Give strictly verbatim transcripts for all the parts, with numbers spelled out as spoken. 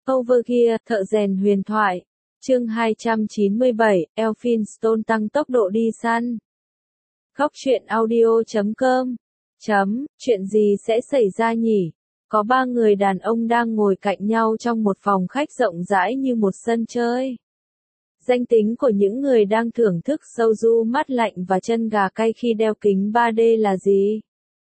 Overgear, thợ rèn huyền thoại. Chương hai trăm chín mươi bảy, Elphinstone tăng tốc độ đi săn. Góc truyện audio chấm com. Chấm, chuyện gì sẽ xảy ra nhỉ? Có ba người đàn ông đang ngồi cạnh nhau trong một phòng khách rộng rãi như một sân chơi. Danh tính của những người đang thưởng thức soju mát lạnh và chân gà cay khi đeo kính ba D là gì?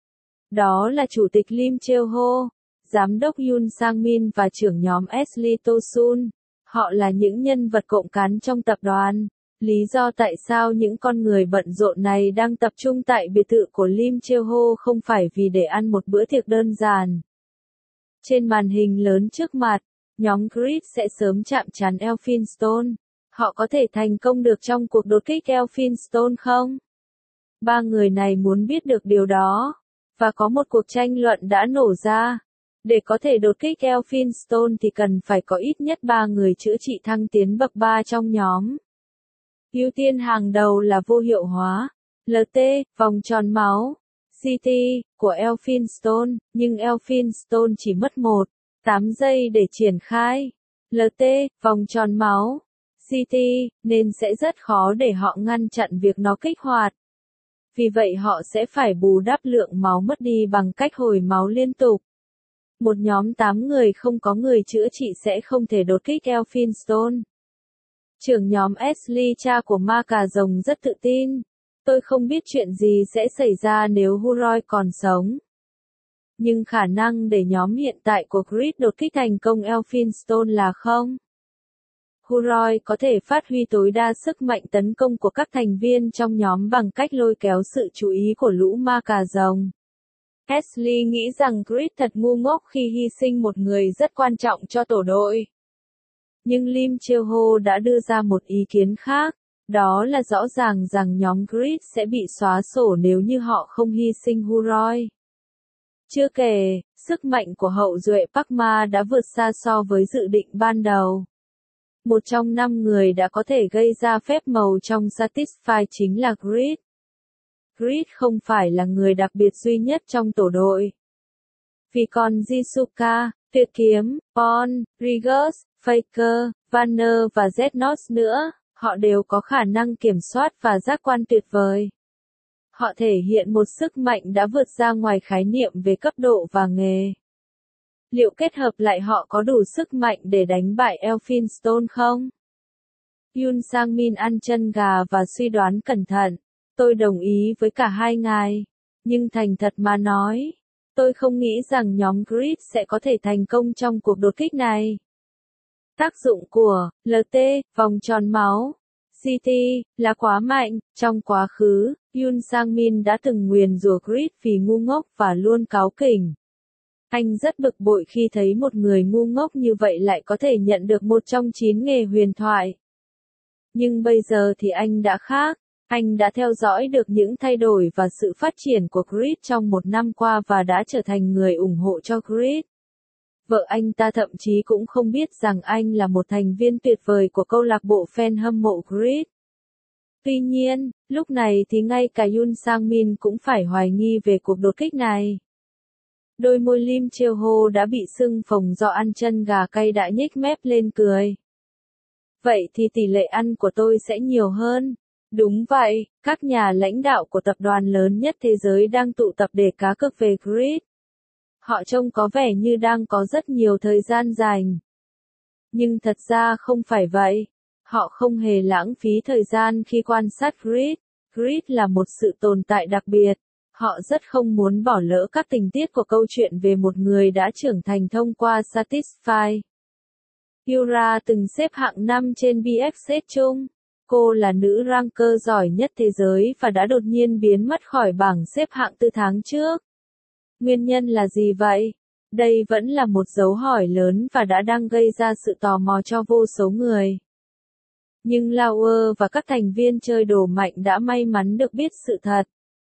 Đó là Chủ tịch Lim Cheol-ho, Giám đốc Yoon Sang-min và trưởng nhóm Ashley To-sun. Họ là những nhân vật cộng cán trong tập đoàn. Lý do tại sao những con người bận rộn này đang tập trung tại biệt thự của Lim Cheol-ho không phải vì để ăn một bữa tiệc đơn giản. Trên màn hình lớn trước mặt, nhóm Creed sẽ sớm chạm trán Elphinstone. Họ có thể thành công được trong cuộc đột kích Elphinstone không? Ba người này muốn biết được điều đó. Và có một cuộc tranh luận đã nổ ra. Để có thể đột kích Elphinstone thì cần phải có ít nhất ba người chữa trị thăng tiến bậc ba trong nhóm. Ưu tiên hàng đầu là vô hiệu hóa. lờ tê, vòng tròn máu. xê tê, của Elphinstone, nhưng Elphinstone chỉ mất một phẩy tám giây để triển khai. lờ tê, vòng tròn máu. xê tê, nên sẽ rất khó để họ ngăn chặn việc nó kích hoạt. Vì vậy họ sẽ phải bù đắp lượng máu mất đi bằng cách hồi máu liên tục. Một nhóm tám người không có người chữa trị sẽ không thể đột kích Elphinstone. Trưởng nhóm Ashley, cha của ma cà rồng, rất tự tin. Tôi không biết chuyện gì sẽ xảy ra nếu Huroy còn sống. Nhưng khả năng để nhóm hiện tại của Creed đột kích thành công Elphinstone là không. Huroy có thể phát huy tối đa sức mạnh tấn công của các thành viên trong nhóm bằng cách lôi kéo sự chú ý của lũ ma cà rồng. Ashley nghĩ rằng Creed thật ngu ngốc khi hy sinh một người rất quan trọng cho tổ đội. Nhưng Lim Cheol-ho đã đưa ra một ý kiến khác, đó là rõ ràng rằng nhóm Creed sẽ bị xóa sổ nếu như họ không hy sinh Huroy. Chưa kể, sức mạnh của hậu duệ Park Ma đã vượt xa so với dự định ban đầu. Một trong năm người đã có thể gây ra phép màu trong Satisfy chính là Creed. Creed không phải là người đặc biệt duy nhất trong tổ đội. Vì còn Jisuka, Tuyệt Kiếm, Paul, Rigus, Faker, Vanner và Z-Note nữa, họ đều có khả năng kiểm soát và giác quan tuyệt vời. Họ thể hiện một sức mạnh đã vượt ra ngoài khái niệm về cấp độ và nghề. Liệu kết hợp lại họ có đủ sức mạnh để đánh bại Elphinstone không? Yoon Sang-min ăn chân gà và suy đoán cẩn thận. Tôi đồng ý với cả hai ngài. Nhưng thành thật mà nói, tôi không nghĩ rằng nhóm Creed sẽ có thể thành công trong cuộc đột kích này. Tác dụng của lờ tê, vòng tròn máu, xê tê, là quá mạnh. Trong quá khứ, Yoon Sang-min đã từng nguyền rủa Creed vì ngu ngốc và luôn cáu kỉnh. Anh rất bực bội khi thấy một người ngu ngốc như vậy lại có thể nhận được một trong chín nghề huyền thoại. Nhưng bây giờ thì anh đã khác. Anh đã theo dõi được những thay đổi và sự phát triển của Creed trong một năm qua và đã trở thành người ủng hộ cho Creed. Vợ anh ta thậm chí cũng không biết rằng anh là một thành viên tuyệt vời của câu lạc bộ fan hâm mộ Creed. Tuy nhiên, lúc này thì ngay cả Yoon Sang-min cũng phải hoài nghi về cuộc đột kích này. Đôi môi Lim Cheol-ho đã bị sưng phồng do ăn chân gà cay đã nhếch mép lên cười. Vậy thì tỷ lệ ăn của tôi sẽ nhiều hơn. Đúng vậy, các nhà lãnh đạo của tập đoàn lớn nhất thế giới đang tụ tập để cá cược về Creed. Họ trông có vẻ như đang có rất nhiều thời gian dành. Nhưng thật ra không phải vậy. Họ không hề lãng phí thời gian khi quan sát Creed. Creed là một sự tồn tại đặc biệt. Họ rất không muốn bỏ lỡ các tình tiết của câu chuyện về một người đã trưởng thành thông qua Satisfy. Yura từng xếp hạng năm trên bê ép ét chung. Cô là nữ ranker giỏi nhất thế giới và đã đột nhiên biến mất khỏi bảng xếp hạng từ tháng trước. Nguyên nhân là gì vậy? Đây vẫn là một dấu hỏi lớn và đã đang gây ra sự tò mò cho vô số người. Nhưng Lauer và các thành viên chơi đồ mạnh đã may mắn được biết sự thật.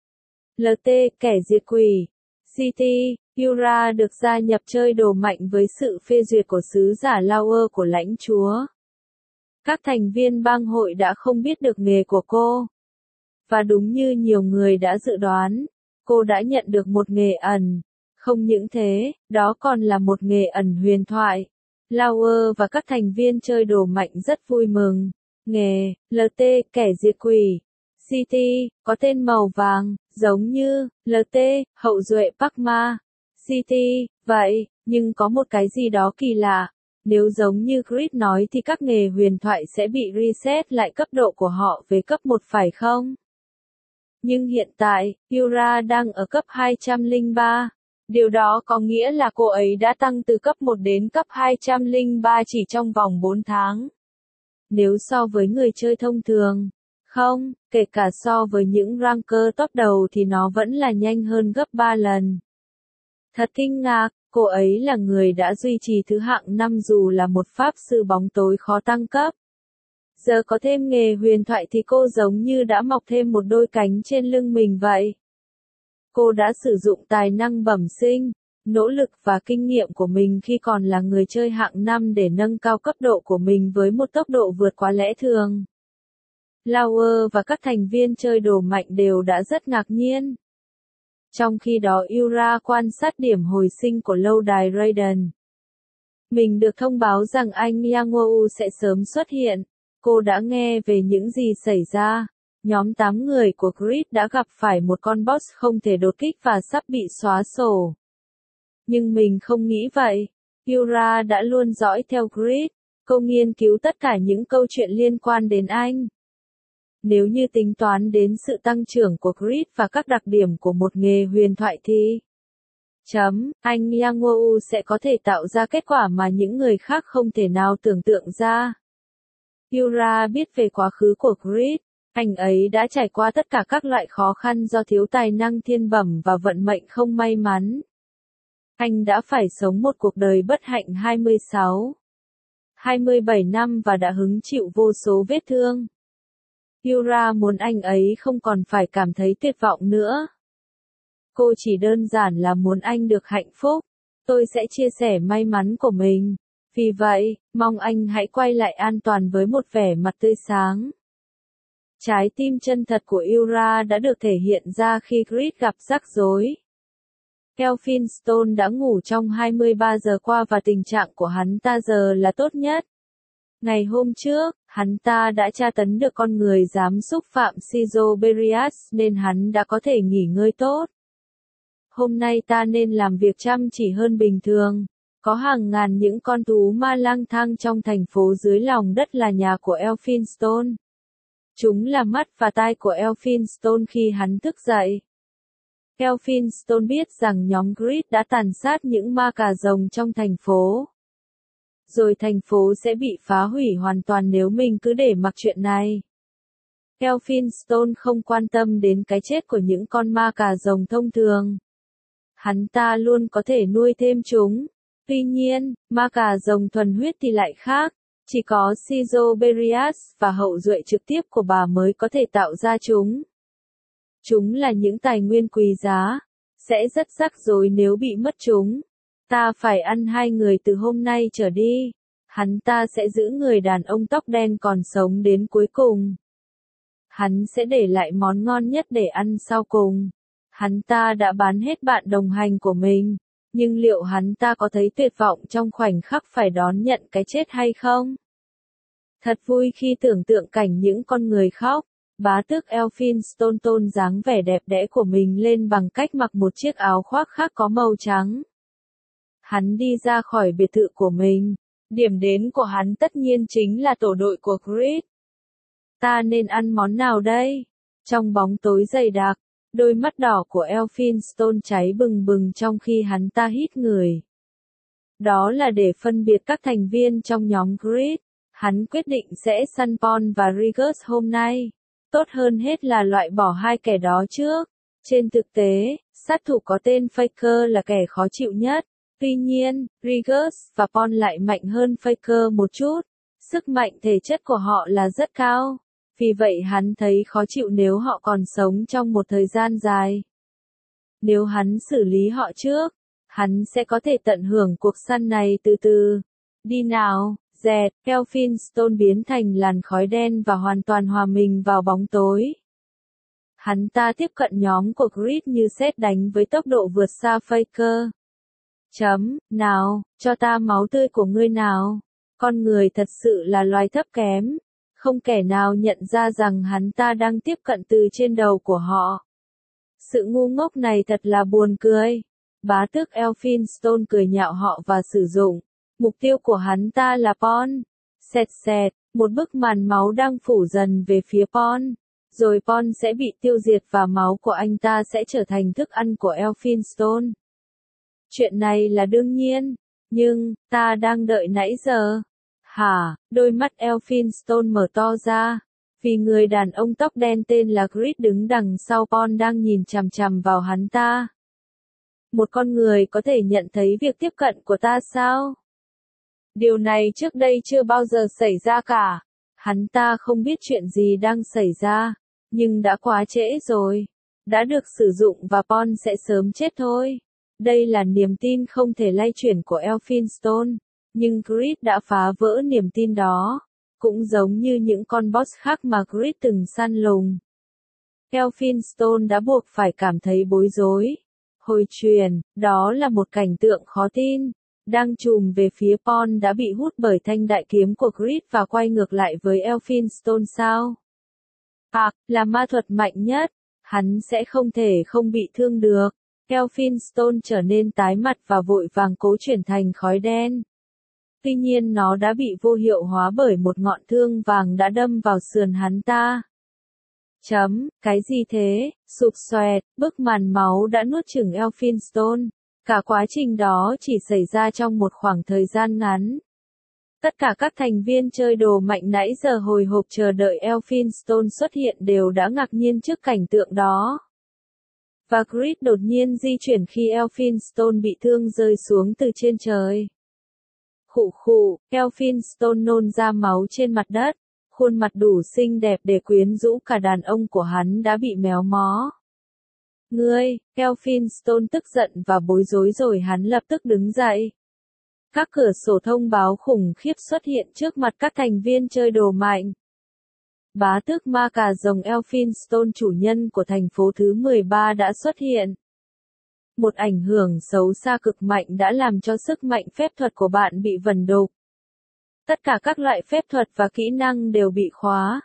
lờ tê, kẻ diệt quỷ. xê tê, Yura được gia nhập chơi đồ mạnh với sự phê duyệt của sứ giả Lauer của lãnh chúa. Các thành viên bang hội đã không biết được nghề của cô. Và đúng như nhiều người đã dự đoán, cô đã nhận được một nghề ẩn. Không những thế, đó còn là một nghề ẩn huyền thoại. Lauer và các thành viên chơi đồ mạnh rất vui mừng. Nghề, lờ tê, kẻ diệt quỷ. xê tê, có tên màu vàng, giống như, lờ tê, hậu duệ Park-ma. xê tê, vậy, nhưng có một cái gì đó kỳ lạ. Nếu giống như Chris nói thì các nghề huyền thoại sẽ bị reset lại cấp độ của họ về cấp một phải không? Nhưng hiện tại, Yura đang ở cấp hai trăm lẻ ba. Điều đó có nghĩa là cô ấy đã tăng từ cấp một đến cấp hai trăm lẻ ba chỉ trong vòng bốn tháng. Nếu so với người chơi thông thường, không, kể cả so với những ranker top đầu thì nó vẫn là nhanh hơn gấp ba lần. Thật kinh ngạc, cô ấy là người đã duy trì thứ hạng năm dù là một pháp sư bóng tối khó tăng cấp. Giờ có thêm nghề huyền thoại thì cô giống như đã mọc thêm một đôi cánh trên lưng mình vậy. Cô đã sử dụng tài năng bẩm sinh, nỗ lực và kinh nghiệm của mình khi còn là người chơi hạng năm để nâng cao cấp độ của mình với một tốc độ vượt quá lẽ thường. Lauer và các thành viên chơi đồ mạnh đều đã rất ngạc nhiên. Trong khi đó Yura quan sát điểm hồi sinh của lâu đài Raiden. Mình được thông báo rằng anh Yang Woo sẽ sớm xuất hiện. Cô đã nghe về những gì xảy ra. Nhóm tám người của Creed đã gặp phải một con boss không thể đột kích và sắp bị xóa sổ. Nhưng mình không nghĩ vậy. Yura đã luôn dõi theo Creed. Cô nghiên cứu tất cả những câu chuyện liên quan đến anh. Nếu như tính toán đến sự tăng trưởng của Creed và các đặc điểm của một nghề huyền thoại thì chấm, anh Yang Woo sẽ có thể tạo ra kết quả mà những người khác không thể nào tưởng tượng ra. Yura biết về quá khứ của Creed. Anh ấy đã trải qua tất cả các loại khó khăn do thiếu tài năng thiên bẩm và vận mệnh không may mắn. Anh đã phải sống một cuộc đời bất hạnh hai mươi sáu, hai mươi bảy năm và đã hứng chịu vô số vết thương. Yura muốn anh ấy không còn phải cảm thấy tuyệt vọng nữa. Cô chỉ đơn giản là muốn anh được hạnh phúc. Tôi sẽ chia sẻ may mắn của mình. Vì vậy, mong anh hãy quay lại an toàn với một vẻ mặt tươi sáng. Trái tim chân thật của Yura đã được thể hiện ra khi Creed gặp rắc rối. Elphinstone đã ngủ trong hai mươi ba giờ qua và tình trạng của hắn ta giờ là tốt nhất. Ngày hôm trước, hắn ta đã tra tấn được con người dám xúc phạm Sizoberias nên hắn đã có thể nghỉ ngơi tốt. Hôm nay ta nên làm việc chăm chỉ hơn bình thường. Có hàng ngàn những con thú ma lang thang trong thành phố dưới lòng đất là nhà của Elphinstone. Chúng là mắt và tai của Elphinstone khi hắn thức dậy. Elphinstone biết rằng nhóm Creed đã tàn sát những ma cà rồng trong thành phố. Rồi thành phố sẽ bị phá hủy hoàn toàn nếu mình cứ để mặc chuyện này. Elphinstone không quan tâm đến cái chết của những con ma cà rồng thông thường. Hắn ta luôn có thể nuôi thêm chúng. Tuy nhiên, ma cà rồng thuần huyết thì lại khác. Chỉ có Sizoberias và hậu duệ trực tiếp của bà mới có thể tạo ra chúng. Chúng là những tài nguyên quý giá. Sẽ rất rắc rối nếu bị mất chúng. Ta phải ăn hai người từ hôm nay trở đi. Hắn ta sẽ giữ người đàn ông tóc đen còn sống đến cuối cùng. Hắn sẽ để lại món ngon nhất để ăn sau cùng. Hắn ta đã bán hết bạn đồng hành của mình. Nhưng liệu hắn ta có thấy tuyệt vọng trong khoảnh khắc phải đón nhận cái chết hay không? Thật vui khi tưởng tượng cảnh những con người khóc. Bá tước Elphinstone tôn dáng vẻ đẹp đẽ của mình lên bằng cách mặc một chiếc áo khoác khác có màu trắng. Hắn đi ra khỏi biệt thự của mình. Điểm đến của hắn tất nhiên chính là tổ đội của Creed. Ta nên ăn món nào đây? Trong bóng tối dày đặc, đôi mắt đỏ của Elphinstone cháy bừng bừng trong khi hắn ta hít người. Đó là để phân biệt các thành viên trong nhóm Creed. Hắn quyết định sẽ săn Paul và Rigus hôm nay. Tốt hơn hết là loại bỏ hai kẻ đó trước. Trên thực tế, sát thủ có tên Faker là kẻ khó chịu nhất. Tuy nhiên, Rigus và Paul lại mạnh hơn Faker một chút. Sức mạnh thể chất của họ là rất cao. Vì vậy hắn thấy khó chịu nếu họ còn sống trong một thời gian dài. Nếu hắn xử lý họ trước, hắn sẽ có thể tận hưởng cuộc săn này từ từ. Đi nào, dẹt, Elphinstone biến thành làn khói đen và hoàn toàn hòa mình vào bóng tối. Hắn ta tiếp cận nhóm của Creed như sét đánh với tốc độ vượt xa Faker. Chấm, nào, cho ta máu tươi của ngươi nào. Con người thật sự là loài thấp kém. Không kẻ nào nhận ra rằng hắn ta đang tiếp cận từ trên đầu của họ. Sự ngu ngốc này thật là buồn cười. Bá tước Elphinstone cười nhạo họ và sử dụng. Mục tiêu của hắn ta là Paul. Xẹt xẹt, một bức màn máu đang phủ dần về phía Paul. Rồi Paul sẽ bị tiêu diệt và máu của anh ta sẽ trở thành thức ăn của Elphinstone. Chuyện này là đương nhiên. Nhưng, ta đang đợi nãy giờ. Hả, đôi mắt Elphinstone mở to ra. Vì người đàn ông tóc đen tên là Creed đứng đằng sau Paul đang nhìn chằm chằm vào hắn ta. Một con người có thể nhận thấy việc tiếp cận của ta sao? Điều này trước đây chưa bao giờ xảy ra cả. Hắn ta không biết chuyện gì đang xảy ra, nhưng đã quá trễ rồi. Đã được sử dụng và Paul sẽ sớm chết thôi. Đây là niềm tin không thể lay chuyển của Elphinstone, nhưng Creed đã phá vỡ niềm tin đó, cũng giống như những con boss khác mà Creed từng săn lùng. Elphinstone đã buộc phải cảm thấy bối rối. Hồi truyền, đó là một cảnh tượng khó tin. Đang chùm về phía Paul đã bị hút bởi thanh đại kiếm của Creed và quay ngược lại với Elphinstone sao? À, là ma thuật mạnh nhất, hắn sẽ không thể không bị thương được. Elphinstone trở nên tái mặt và vội vàng cố chuyển thành khói đen. Tuy nhiên nó đã bị vô hiệu hóa bởi một ngọn thương vàng đã đâm vào sườn hắn ta. Chấm, cái gì thế? Sụp xoẹt, bức màn máu đã nuốt chửng Elphinstone. Cả quá trình đó chỉ xảy ra trong một khoảng thời gian ngắn. Tất cả các thành viên chơi đồ mạnh nãy giờ hồi hộp chờ đợi Elphinstone xuất hiện đều đã ngạc nhiên trước cảnh tượng đó. Và Creed đột nhiên di chuyển khi Elphinstone bị thương rơi xuống từ trên trời. Khụ khụ, Elphinstone nôn ra máu trên mặt đất. Khuôn mặt đủ xinh đẹp để quyến rũ cả đàn ông của hắn đã bị méo mó. Ngươi, Elphinstone tức giận và bối rối rồi hắn lập tức đứng dậy. Các cửa sổ thông báo khủng khiếp xuất hiện trước mặt các thành viên chơi đồ mạnh. Bá tước ma cà rồng Elphinstone, chủ nhân của thành phố thứ mười ba đã xuất hiện. Một ảnh hưởng xấu xa cực mạnh đã làm cho sức mạnh phép thuật của bạn bị vẩn đục. Tất cả các loại phép thuật và kỹ năng đều bị khóa.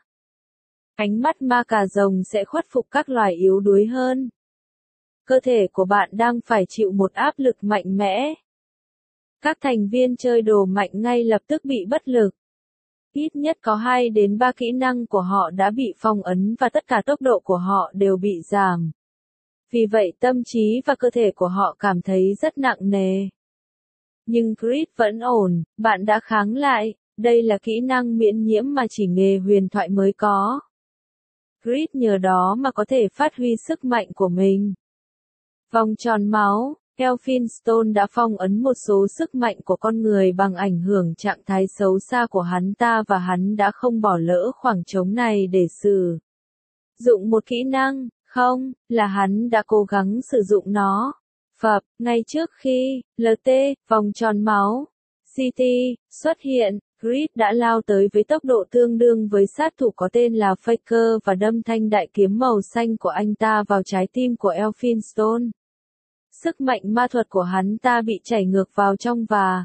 Ánh mắt ma cà rồng sẽ khuất phục các loài yếu đuối hơn. Cơ thể của bạn đang phải chịu một áp lực mạnh mẽ. Các thành viên chơi đồ mạnh ngay lập tức bị bất lực. Ít nhất có hai đến ba kỹ năng của họ đã bị phong ấn và tất cả tốc độ của họ đều bị giảm. Vì vậy tâm trí và cơ thể của họ cảm thấy rất nặng nề. Nhưng Creed vẫn ổn, bạn đã kháng lại, đây là kỹ năng miễn nhiễm mà chỉ nghề huyền thoại mới có. Creed nhờ đó mà có thể phát huy sức mạnh của mình. Vòng tròn máu, Elphinstone đã phong ấn một số sức mạnh của con người bằng ảnh hưởng trạng thái xấu xa của hắn ta và hắn đã không bỏ lỡ khoảng trống này để sử dụng một kỹ năng, không, là hắn đã cố gắng sử dụng nó. Phập, ngay trước khi, lờ tê, vòng tròn máu, xê tê, xuất hiện, Creed đã lao tới với tốc độ tương đương với sát thủ có tên là Faker và đâm thanh đại kiếm màu xanh của anh ta vào trái tim của Elphinstone. Sức mạnh ma thuật của hắn ta bị chảy ngược vào trong và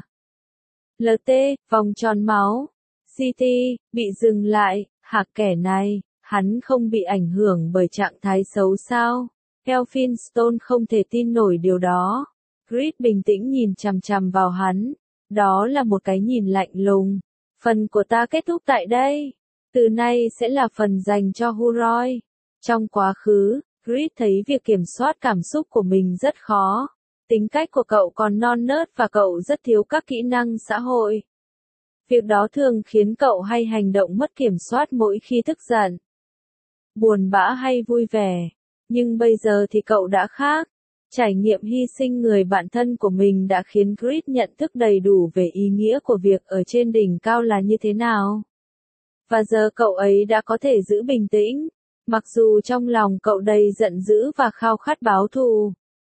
lờ tê, vòng tròn máu, xê tê, bị dừng lại, hả kẻ này, hắn không bị ảnh hưởng bởi trạng thái xấu sao? Elphinstone không thể tin nổi điều đó. Creed bình tĩnh nhìn chằm chằm vào hắn. Đó là một cái nhìn lạnh lùng. Phần của ta kết thúc tại đây. Từ nay sẽ là phần dành cho Huroy. Trong quá khứ, Creed thấy việc kiểm soát cảm xúc của mình rất khó. Tính cách của cậu còn non nớt và cậu rất thiếu các kỹ năng xã hội. Việc đó thường khiến cậu hay hành động mất kiểm soát mỗi khi tức giận, buồn bã hay vui vẻ. Nhưng bây giờ thì cậu đã khác. Trải nghiệm hy sinh người bạn thân của mình đã khiến Creed nhận thức đầy đủ về ý nghĩa của việc ở trên đỉnh cao là như thế nào. Và giờ cậu ấy đã có thể giữ bình tĩnh, mặc dù trong lòng cậu đầy giận dữ và khao khát báo thù.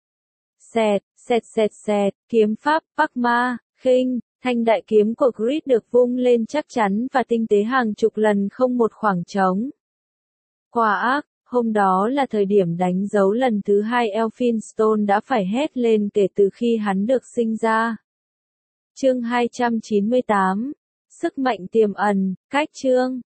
Xẹt, xẹt xẹt xẹt, kiếm pháp, Bắc Ma, khinh, thanh đại kiếm của Creed được vung lên chắc chắn và tinh tế hàng chục lần không một khoảng trống. Quả ác, Hôm đó là thời điểm đánh dấu lần thứ hai Elphinstone đã phải hét lên kể từ khi hắn được sinh ra. Chương hai trăm chín mươi tám. Sức mạnh tiềm ẩn, cách chương.